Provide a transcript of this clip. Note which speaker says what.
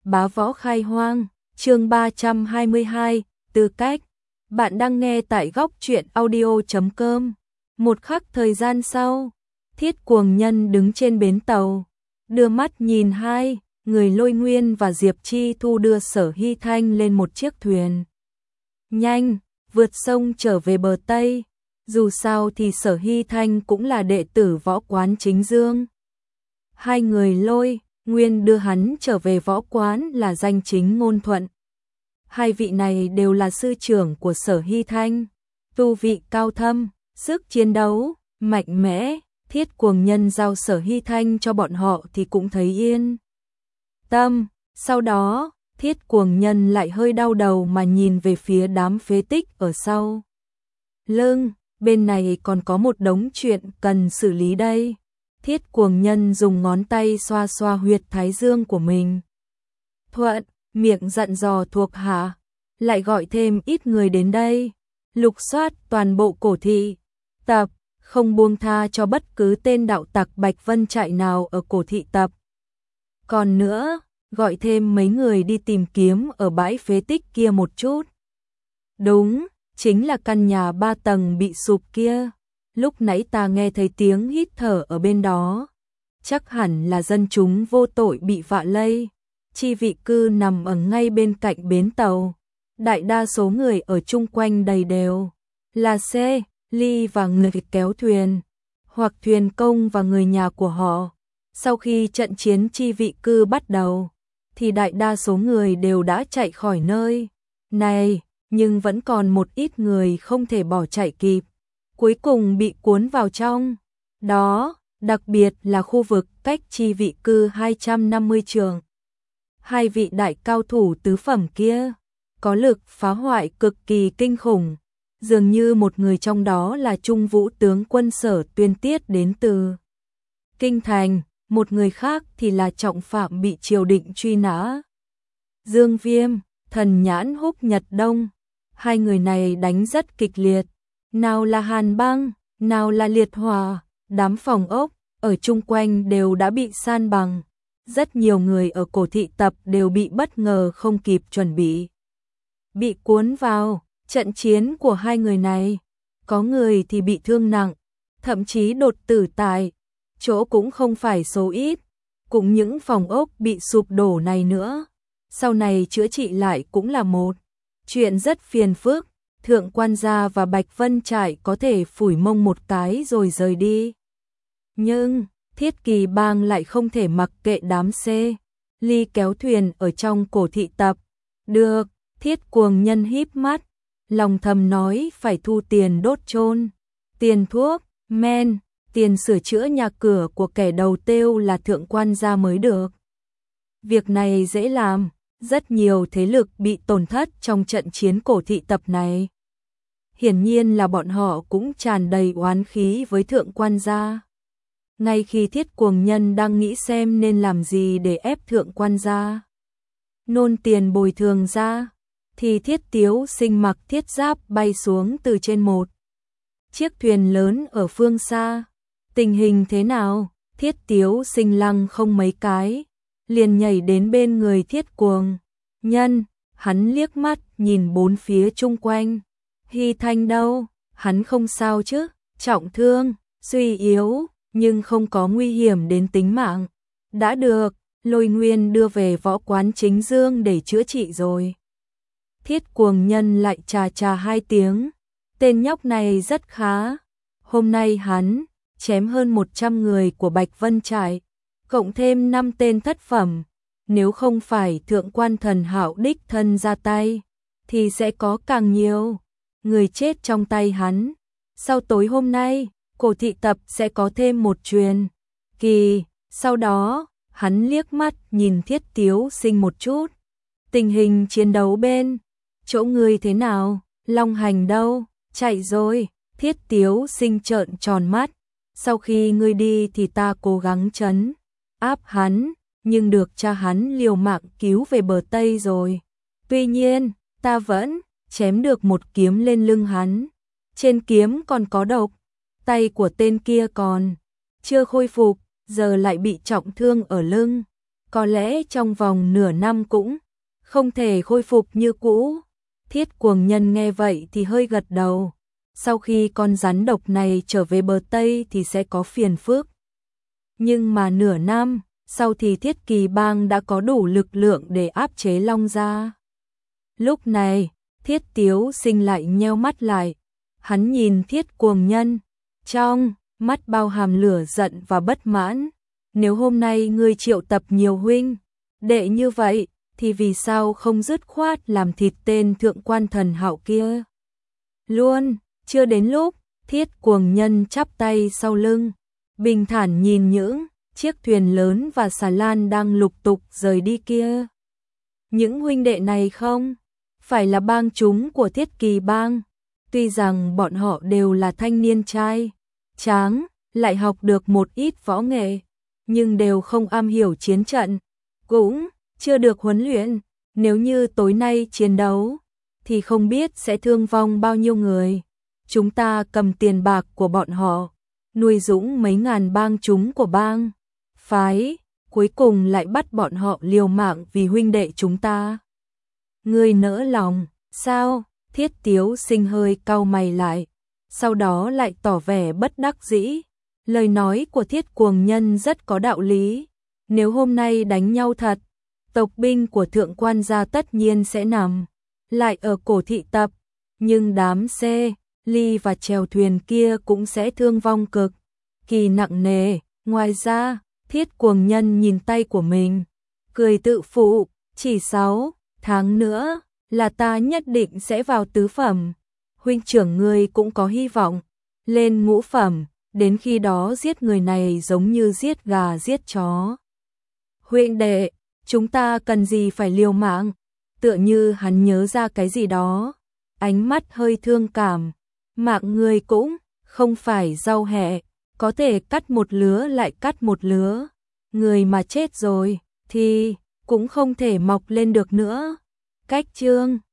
Speaker 1: Bá Võ Khai Hoang, chương 322, tư cách. Bạn đang nghe tại góc truyện audio.com. Một khắc thời gian sau, Thiết Cuồng Nhân đứng trên bến tàu, đưa mắt nhìn hai người Lôi Nguyên và Diệp Chi Thu đưa Sở Hy Thanh lên một chiếc thuyền. Nhanh, vượt sông trở về bờ Tây, dù sao thì Sở Hy Thanh cũng là đệ tử võ quán Chính Dương. Hai người Lôi Nguyên đưa hắn trở về võ quán là danh chính ngôn thuận. Hai vị này đều là sư trưởng của Sở Hy Thanh, tu vị cao thâm, sức chiến đấu mạnh mẽ. Thiết Cuồng Nhân giao Sở Hy Thanh cho bọn họ thì cũng thấy yên tâm. Sau đó, Thiết Cuồng Nhân lại hơi đau đầu mà nhìn về phía đám phế tích ở sau lưng, bên này còn có một đống chuyện cần xử lý đây. Thiết Cuồng Nhân dùng ngón tay xoa xoa huyệt thái dương của mình. Thuận miệng dặn dò thuộc hạ, lại gọi thêm ít người đến đây, lục soát toàn bộ cổ thị tập, không buông tha cho bất cứ tên đạo tặc Bạch Vân Trại nào ở cổ thị tập. Còn nữa, gọi thêm mấy người đi tìm kiếm ở bãi phế tích kia một chút. Đúng, chính là căn nhà 3 tầng bị sụp kia. Lúc nãy ta nghe thấy tiếng hít thở ở bên đó. Chắc hẳn là dân chúng vô tội bị vạ lây. Chi vị cư nằm ở ngay bên cạnh bến tàu. Đại đa số người ở chung quanh đầy đều là xe, ly và người kéo thuyền, hoặc thuyền công và người nhà của họ. Sau khi trận chiến chi vị cư bắt đầu, thì đại đa số người đều đã chạy khỏi nơi này, nhưng vẫn còn một ít người không thể bỏ chạy kịp, cuối cùng bị cuốn vào trong đó, đặc biệt là khu vực cách chi vị cư 250 trượng. Hai vị đại cao thủ tứ phẩm kia có lực phá hoại cực kỳ kinh khủng, dường như một người trong đó là Trung Vũ tướng quân Sở Tuyên Tiết đến từ Kinh Thành, một người khác thì là trọng phạm bị triều đình truy nã. Dương Viêm, Thần Nhãn Húc Nhật Đông, hai người này đánh rất kịch liệt, nào là hàn băng, nào là liệt hỏa, đám phòng ốc ở chung quanh đều đã bị san bằng. Rất nhiều người ở cổ thị tập đều bị bất ngờ không kịp chuẩn bị cuốn vào trận chiến của hai người này. Có người thì bị thương nặng, thậm chí đột tử tại chỗ cũng không phải số ít. Cũng những phòng ốc bị sụp đổ này nữa, sau này chữa trị lại cũng là một chuyện rất phiền phức. Thượng quan gia và Bạch Vân Trại có thể phủi mông một cái rồi rời đi, nhưng Thiết Kỳ Bang lại không thể mặc kệ đám xe ly kéo thuyền ở trong cổ thị tập được. Thiết Cuồng Nhân híp mắt, lòng thầm nói phải thu tiền đốt chôn, tiền thuốc men, tiền sửa chữa nhà cửa của kẻ đầu têu là thượng quan gia mới được. Việc này dễ làm, rất nhiều thế lực bị tổn thất trong trận chiến cổ thị tập này. Hiển nhiên là bọn họ cũng tràn đầy oán khí với thượng quan gia. Ngay khi Thiết Cuồng Nhân đang nghĩ xem nên làm gì để ép thượng quan gia nôn tiền bồi thường ra, thì Thiết Tiếu Sinh mặc thiết giáp bay xuống từ trên một chiếc thuyền lớn ở phương xa. Tình hình thế nào? Thiết Tiếu Sinh lăng không mấy cái, liền nhảy đến bên người Thiết Cuồng Nhân. Hắn liếc mắt nhìn bốn phía chung quanh. Hy Thanh đâu? Hắn không sao chứ? Trọng thương, suy yếu, nhưng không có nguy hiểm đến tính mạng. Đã được, Lôi Nguyên đưa về võ quán Chính Dương để chữa trị rồi. Thiết Cuồng Nhân lại chà chà hai tiếng. Tên nhóc này rất khá. Hôm nay hắn chém hơn 100 người của Bạch Vân Trại, cộng thêm 5 tên thất phẩm. Nếu không phải thượng quan Thần Hạo đích thân ra tay, thì sẽ có càng nhiều người chết trong tay hắn. Sau tối hôm nay, cổ thị tập sẽ có thêm một truyền kỳ. Sau đó, hắn liếc mắt nhìn Thiết Tiếu Sinh một chút. Tình hình chiến đấu bên chỗ ngươi thế nào? Long Hành đâu? Chạy rồi. Thiết Tiếu Sinh trợn tròn mắt. Sau khi ngươi đi thì ta cố gắng trấn áp hắn, nhưng được cha hắn liều mạng cứu về bờ Tây rồi. Tuy nhiên, ta vẫn chém được một kiếm lên lưng hắn. Trên kiếm còn có độc. Tay của tên kia còn chưa khôi phục, giờ lại bị trọng thương ở lưng. có lẽ trong vòng nửa năm cũng không thể khôi phục như cũ. Thiết Cuồng Nhân nghe vậy thì hơi gật đầu. Sau khi con rắn độc này trở về bờ Tây thì sẽ có phiền phức. Nhưng mà nửa năm sau thì Thiết Kỳ Bang đã có đủ lực lượng để áp chế Long Gia. Lúc này, Thiết Tiếu Sinh lại nheo mắt lại. Hắn nhìn Thiết Cuồng Nhân, trong mắt bao hàm lửa giận và bất mãn. Nếu hôm nay ngươi triệu tập nhiều huynh đệ như vậy, thì vì sao không dứt khoát làm thịt tên thượng quan Thần Hạo kia luôn? Chưa đến lúc. Thiết Cuồng Nhân chắp tay sau lưng, bình thản nhìn những chiếc thuyền lớn và xà lan đang lục tục rời đi kia. Những huynh đệ này không phải là bang chúng của Thiết Kỳ Bang. Tuy rằng bọn họ đều là thanh niên trai tráng, lại học được một ít võ nghệ, nhưng đều không am hiểu chiến trận, cũng chưa được huấn luyện. Nếu như tối nay chiến đấu, thì không biết sẽ thương vong bao nhiêu người. Chúng ta cầm tiền bạc của bọn họ, nuôi dưỡng mấy ngàn bang chúng của bang phái, cuối cùng lại bắt bọn họ liều mạng vì huynh đệ chúng ta. Ngươi nỡ lòng sao? Thiết Tiếu Sinh hơi cau mày lại, sau đó lại tỏ vẻ bất đắc dĩ. Lời nói của Thiết Cuồng Nhân rất có đạo lý. Nếu hôm nay đánh nhau thật, tộc binh của thượng quan gia tất nhiên sẽ nằm lại ở cổ thị tập, nhưng đám xe, ly và chèo thuyền kia cũng sẽ thương vong cực kỳ nặng nề. Ngoài ra, Thiết Cuồng Nhân nhìn tay của mình, cười tự phụ, chỉ 6 tháng nữa là ta nhất định sẽ vào tứ phẩm. Huynh trưởng ngươi cũng có hy vọng lên ngũ phẩm, đến khi đó giết người này giống như giết gà giết chó. Huynh đệ, chúng ta cần gì phải liều mạng? Tựa như hắn nhớ ra cái gì đó, ánh mắt hơi thương cảm. Mạng người cũng không phải rau hẹ, có thể cắt một lứa lại cắt một lứa. Người mà chết rồi thì cũng không thể mọc lên được nữa. Cách chương